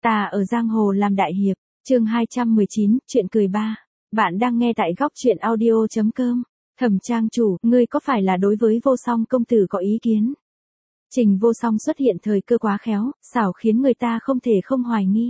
Ta ở giang hồ làm đại hiệp, chương 219, chuyện cười ba. Bạn đang nghe tại góc chuyện audio.com. Thẩm trang chủ, ngươi có phải là đối với Vô Song công tử có ý kiến? Trình Vô Song xuất hiện thời cơ quá khéo, xảo khiến người ta không thể không hoài nghi.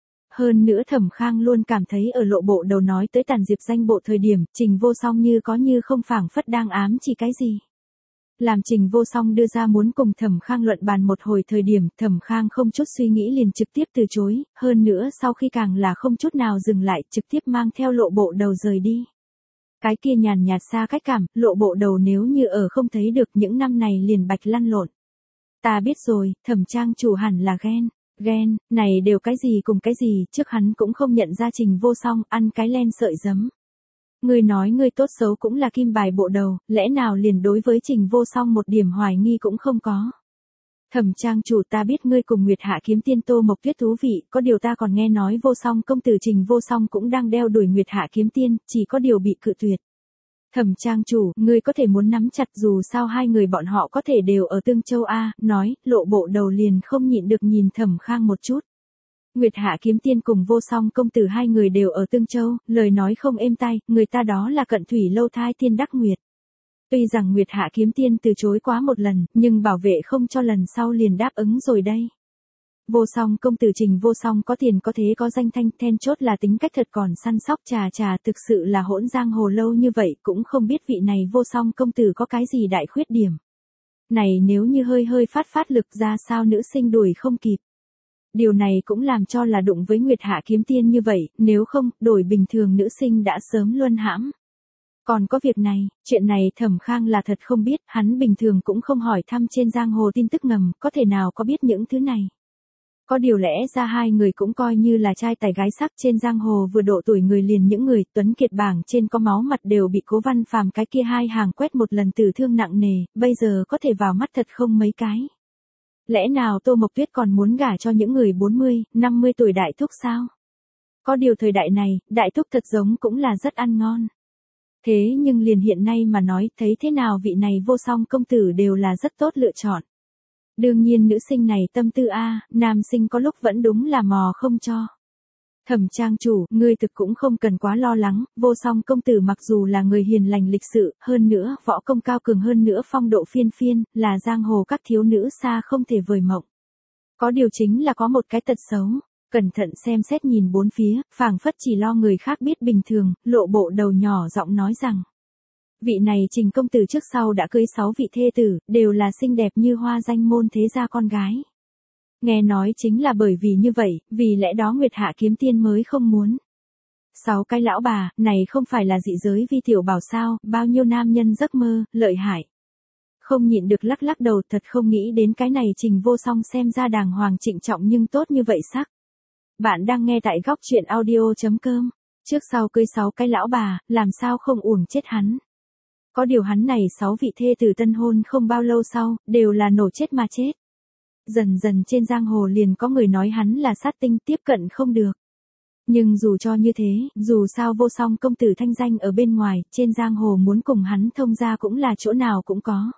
Hơn nữa Thẩm Khang luôn cảm thấy ở lộ bộ đầu nói tới Tàn Diệp danh bộ thời điểm, Trình Vô Song như có như không phảng phất đang ám chỉ cái gì. Làm Trình Vô Song đưa ra muốn cùng Thẩm Khang luận bàn một hồi thời điểm, Thẩm Khang không chút suy nghĩ liền trực tiếp từ chối, hơn nữa sau khi càng là không chút nào dừng lại, trực tiếp mang theo lộ bộ đầu rời đi. Cái kia nhàn nhạt xa cách cảm, lộ bộ đầu nếu như ở không thấy được những năm này liền bạch lăn lộn. Ta biết rồi, Thẩm trang chủ hẳn là ghen, này đều cái gì cùng cái gì, trước hắn cũng không nhận ra Trình Vô Song, ăn cái len sợi giấm. Ngươi nói ngươi tốt xấu cũng là kim bài bộ đầu, lẽ nào liền đối với Trình Vô Song một điểm hoài nghi cũng không có. Thẩm trang chủ, ta biết ngươi cùng Nguyệt Hạ kiếm tiên Tô Mộc Tuyết thú vị, có điều ta còn nghe nói Vô Song công tử Trình Vô Song cũng đang đeo đuổi Nguyệt Hạ kiếm tiên, chỉ có điều bị cự tuyệt. Thẩm trang chủ, ngươi có thể muốn nắm chặt, dù sao hai người bọn họ có thể đều ở Tương Châu a, nói, lộ bộ đầu liền không nhịn được nhìn Thẩm Khang một chút. Nguyệt Hạ kiếm tiên cùng Vô Song công tử hai người đều ở Tương Châu, lời nói không êm tai, người ta đó là Cận Thủy lâu thai tiên đắc nguyệt. Tuy rằng Nguyệt Hạ kiếm tiên từ chối quá một lần, nhưng bảo vệ không cho lần sau liền đáp ứng rồi đây. Vô Song công tử Trình Vô Song có tiền có thế có danh thanh, then chốt là tính cách thật còn săn sóc, trà thực sự là hỗn giang hồ lâu như vậy, cũng không biết vị này Vô Song công tử có cái gì đại khuyết điểm. Này nếu như hơi phát lực ra sao nữ sinh đuổi không kịp. Điều này cũng làm cho là đụng với Nguyệt Hạ kiếm tiên như vậy, nếu không, đổi bình thường nữ sinh đã sớm luân hãm. Còn có việc này, chuyện này Thẩm Khang là thật không biết, hắn bình thường cũng không hỏi thăm trên giang hồ tin tức ngầm, có thể nào có biết những thứ này. Có điều lẽ ra hai người cũng coi như là trai tài gái sắc trên giang hồ, vừa độ tuổi người liền những người tuấn kiệt bảng trên có máu mặt đều bị Cố Văn Phàm cái kia hai hàng quét một lần tử thương nặng nề, bây giờ có thể vào mắt thật không mấy cái. Lẽ nào Tô Mộc Tuyết còn muốn gả cho những người 40, 50 tuổi đại thúc sao? Có điều thời đại này, đại thúc thật giống cũng là rất ăn ngon. Thế nhưng liền hiện nay mà nói, thấy thế nào vị này Vô Song công tử đều là rất tốt lựa chọn. Đương nhiên nữ sinh này tâm tư nam sinh có lúc vẫn đúng là mò không cho. Thẩm trang chủ, ngươi thực cũng không cần quá lo lắng, Vô Song công tử mặc dù là người hiền lành lịch sự, hơn nữa, võ công cao cường, hơn nữa phong độ phiên, là giang hồ các thiếu nữ xa không thể vời mộng. Có điều chính là có một cái tật xấu, cẩn thận xem xét nhìn bốn phía, phảng phất chỉ lo người khác biết bình thường, lộ bộ đầu nhỏ giọng nói rằng. Vị này Trình công tử trước sau đã cưới 6 vị thê tử, đều là xinh đẹp như hoa, danh môn thế gia con gái. Nghe nói chính là bởi vì như vậy, vì lẽ đó Nguyệt Hạ kiếm tiên mới không muốn. 6 cái lão bà, này không phải là dị giới vi tiểu bảo sao, bao nhiêu nam nhân giấc mơ, lợi hại. Không nhịn được lắc đầu, thật không nghĩ đến cái này Trình Vô Song xem ra đàng hoàng trịnh trọng nhưng tốt như vậy sắc. Bạn đang nghe tại góc chuyện audio.com, trước sau cưới 6 cái lão bà, làm sao không uổng chết hắn. Có điều hắn này 6 vị thê tử tân hôn không bao lâu sau, đều là nổ chết mà chết. Dần trên giang hồ liền có người nói hắn là sát tinh, tiếp cận không được. Nhưng dù cho như thế, dù sao Vô Song công tử thanh danh ở bên ngoài, trên giang hồ muốn cùng hắn thông ra cũng là chỗ nào cũng có.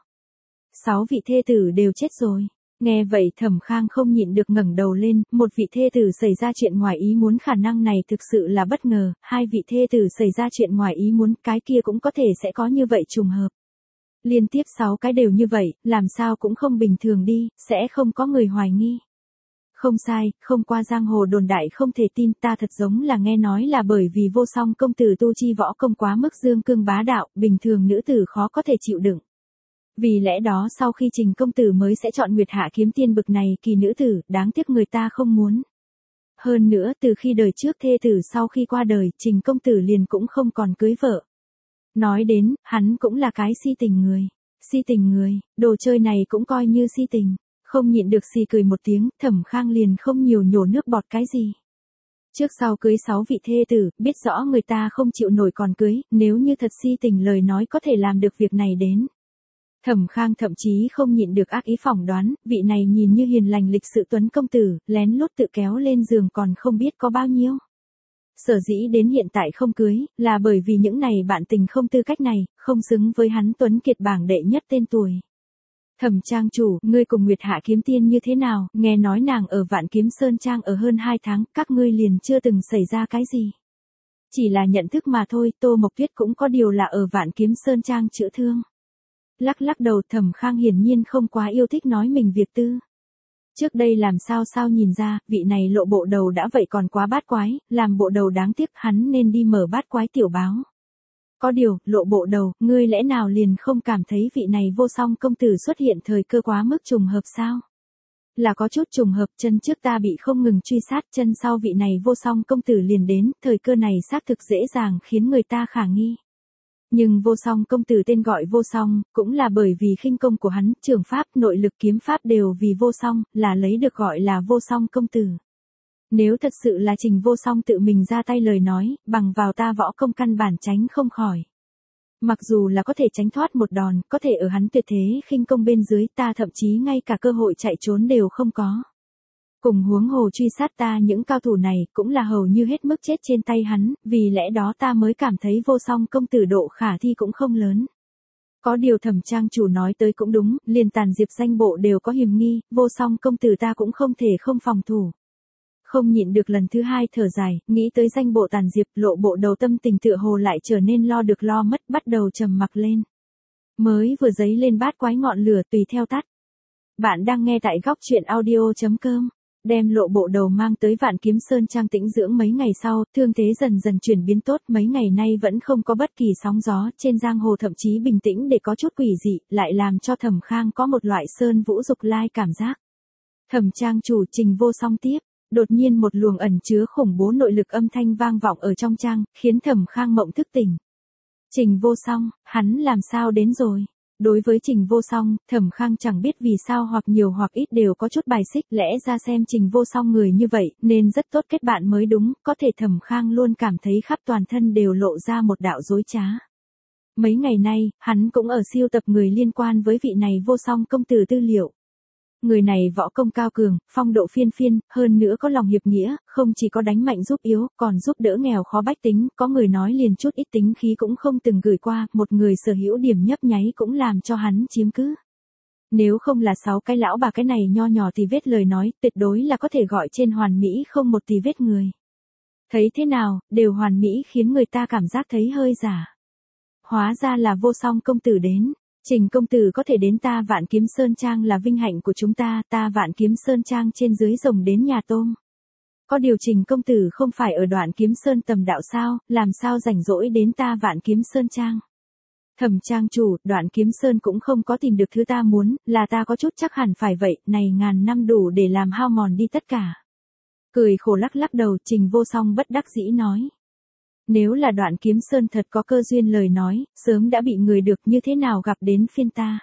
6 vị thê tử đều chết rồi. Nghe vậy Thẩm Khang không nhịn được ngẩng đầu lên, một vị thê tử xảy ra chuyện ngoài ý muốn, khả năng này thực sự là bất ngờ, hai vị thê tử xảy ra chuyện ngoài ý muốn, cái kia cũng có thể sẽ có như vậy trùng hợp. Liên tiếp 6 cái đều như vậy, làm sao cũng không bình thường đi, sẽ không có người hoài nghi. Không sai, không qua giang hồ đồn đại không thể tin, ta thật giống là nghe nói là bởi vì Vô Song công tử tu chi võ công quá mức dương cương bá đạo, bình thường nữ tử khó có thể chịu đựng. Vì lẽ đó sau khi Trình công tử mới sẽ chọn Nguyệt Hạ kiếm tiên bực này kỳ nữ tử, đáng tiếc người ta không muốn. Hơn nữa từ khi đời trước thê tử sau khi qua đời, Trình công tử liền cũng không còn cưới vợ. Nói đến, hắn cũng là cái si tình người. Si tình người, đồ chơi này cũng coi như si tình. Không nhịn được xì cười một tiếng, Thẩm Khang liền không nhiều nhổ nước bọt cái gì. Trước sau cưới 6 vị thê tử, biết rõ người ta không chịu nổi còn cưới, nếu như thật si tình lời nói có thể làm được việc này đến. Thẩm Khang thậm chí không nhịn được ác ý phỏng đoán, vị này nhìn như hiền lành lịch sự tuấn công tử, lén lút tự kéo lên giường còn không biết có bao nhiêu. Sở dĩ đến hiện tại không cưới, là bởi vì những này bạn tình không tư cách này, không xứng với hắn tuấn kiệt bảng đệ nhất tên tuổi. Thẩm trang chủ, ngươi cùng Nguyệt Hạ kiếm tiên như thế nào, nghe nói nàng ở Vạn Kiếm Sơn Trang ở hơn 2 tháng, các ngươi liền chưa từng xảy ra cái gì. Chỉ là nhận thức mà thôi, Tô Mộc Tuyết cũng có điều là ở Vạn Kiếm Sơn Trang chữa thương. Lắc lắc đầu, Thẩm Khang hiển nhiên không quá yêu thích nói mình việc tư. Trước đây làm sao nhìn ra, vị này lộ bộ đầu đã vậy còn quá bát quái, làm bộ đầu đáng tiếc, hắn nên đi mở bát quái tiểu báo. Có điều, lộ bộ đầu, ngươi lẽ nào liền không cảm thấy vị này Vô Song công tử xuất hiện thời cơ quá mức trùng hợp sao? Là có chút trùng hợp, chân trước ta bị không ngừng truy sát, chân sau vị này Vô Song công tử liền đến, thời cơ này xác thực dễ dàng khiến người ta khả nghi. Nhưng Vô Song công tử tên gọi Vô Song, cũng là bởi vì khinh công của hắn, trường pháp, nội lực kiếm pháp đều vì Vô Song, là lấy được gọi là Vô Song công tử. Nếu thật sự là Trình Vô Song tự mình ra tay lời nói, bằng vào ta võ công căn bản tránh không khỏi. Mặc dù là có thể tránh thoát một đòn, có thể ở hắn tuyệt thế khinh công bên dưới, ta thậm chí ngay cả cơ hội chạy trốn đều không có. Cùng huống hồ truy sát ta những cao thủ này cũng là hầu như hết mức chết trên tay hắn, vì lẽ đó ta mới cảm thấy Vô Song công tử độ khả thi cũng không lớn. Có điều Thẩm trang chủ nói tới cũng đúng, liền Tàn Diệp danh bộ đều có hiểm nghi, Vô Song công tử ta cũng không thể không phòng thủ. Không nhịn được lần thứ hai thở dài, nghĩ tới danh bộ Tàn Diệp, lộ bộ đầu tâm tình tựa hồ lại trở nên lo được lo mất, bắt đầu trầm mặc lên. Mới vừa dấy lên bát quái ngọn lửa tùy theo tắt. Bạn đang nghe tại góc truyện audio.com. Đem lộ bộ đầu mang tới Vạn Kiếm Sơn Trang tĩnh dưỡng mấy ngày sau, thương thế dần dần chuyển biến tốt, mấy ngày nay vẫn không có bất kỳ sóng gió, trên giang hồ thậm chí bình tĩnh để có chút quỷ dị, lại làm cho Thẩm Khang có một loại sơn vũ dục lai cảm giác. Thẩm trang chủ Trình Vô Song tiếp. Đột nhiên một luồng ẩn chứa khủng bố nội lực âm thanh vang vọng ở trong trang, khiến Thẩm Khang mộng thức tỉnh. Trình Vô Song, hắn làm sao đến rồi? Đối với Trình Vô Song, Thẩm Khang chẳng biết vì sao hoặc nhiều hoặc ít đều có chút bài xích, lẽ ra xem Trình Vô Song người như vậy, nên rất tốt kết bạn mới đúng, có thể Thẩm Khang luôn cảm thấy khắp toàn thân đều lộ ra một đạo dối trá. Mấy ngày nay, hắn cũng ở siêu tập người liên quan với vị này Vô Song công tử tư liệu. Người này võ công cao cường, phong độ phiên phiên, hơn nữa có lòng hiệp nghĩa, không chỉ có đánh mạnh giúp yếu, còn giúp đỡ nghèo khó bách tính, có người nói liền chút ít tính khí cũng không từng gửi qua, một người sở hữu điểm nhấp nháy cũng làm cho hắn chiếm cứ. Nếu không là 6 cái lão bà cái này nho nhỏ thì vết lời nói, tuyệt đối là có thể gọi trên hoàn mỹ không một tí vết người. Thấy thế nào, đều hoàn mỹ khiến người ta cảm giác thấy hơi giả. Hóa ra là Vô Song công tử đến. Trình công tử có thể đến ta Vạn Kiếm Sơn Trang là vinh hạnh của chúng ta Vạn Kiếm Sơn Trang trên dưới rồng đến nhà tôm. Có điều Trình công tử không phải ở Đoạn Kiếm Sơn tầm đạo sao, làm sao rảnh rỗi đến ta Vạn Kiếm Sơn Trang. Thẩm trang chủ, Đoạn Kiếm Sơn cũng không có tìm được thứ ta muốn, là ta có chút chắc hẳn phải vậy, này ngàn năm đủ để làm hao mòn đi tất cả. Cười khổ lắc lắc đầu, Trình Vô Song bất đắc dĩ nói. Nếu là Đoạn Kiếm Sơn thật có cơ duyên lời nói, sớm đã bị người được như thế nào gặp đến phiên ta.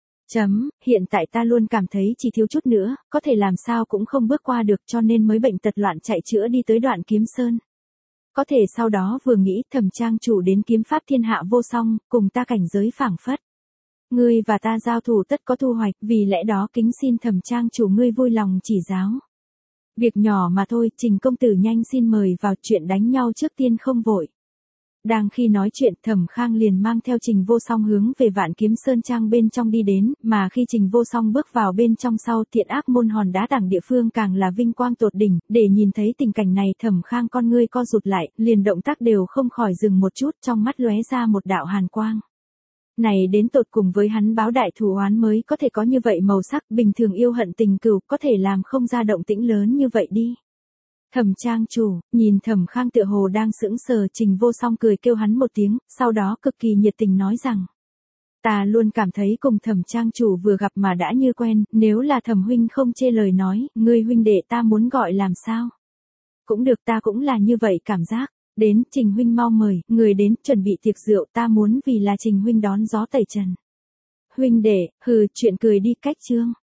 Hiện tại ta luôn cảm thấy chỉ thiếu chút nữa, có thể làm sao cũng không bước qua được cho nên mới bệnh tật loạn chạy chữa đi tới Đoạn Kiếm Sơn. Có thể sau đó vừa nghĩ Thẩm trang chủ đến kiếm pháp thiên hạ vô song, cùng ta cảnh giới phảng phất. Ngươi và ta giao thủ tất có thu hoạch, vì lẽ đó kính xin Thẩm trang chủ ngươi vui lòng chỉ giáo. Việc nhỏ mà thôi, Trình công tử nhanh xin mời vào, chuyện đánh nhau trước tiên không vội. Đang khi nói chuyện, Thẩm Khang liền mang theo Trình Vô Song hướng về Vạn Kiếm Sơn Trang bên trong đi đến, mà khi Trình Vô Song bước vào bên trong sau, thiện ác môn hòn đá tảng địa phương càng là vinh quang tột đỉnh, để nhìn thấy tình cảnh này, Thẩm Khang con ngươi co rụt lại, liền động tác đều không khỏi dừng một chút, trong mắt lóe ra một đạo hàn quang. Này đến tột cùng với hắn báo đại thù oán mới có thể có như vậy màu sắc, bình thường yêu hận tình cừu, có thể làm không ra động tĩnh lớn như vậy đi. Thẩm trang chủ, nhìn Thẩm Khang tựa hồ đang sững sờ, Trình Vô Song cười kêu hắn một tiếng, sau đó cực kỳ nhiệt tình nói rằng. Ta luôn cảm thấy cùng Thẩm trang chủ vừa gặp mà đã như quen, nếu là Thẩm huynh không chê lời nói, ngươi huynh đệ ta muốn gọi làm sao? Cũng được, ta cũng là như vậy cảm giác. Đến, Trình huynh mau mời, người đến, chuẩn bị tiệc rượu, ta muốn vì là Trình huynh đón gió tẩy trần. Huynh đệ, hừ, chuyện cười đi, cách chương.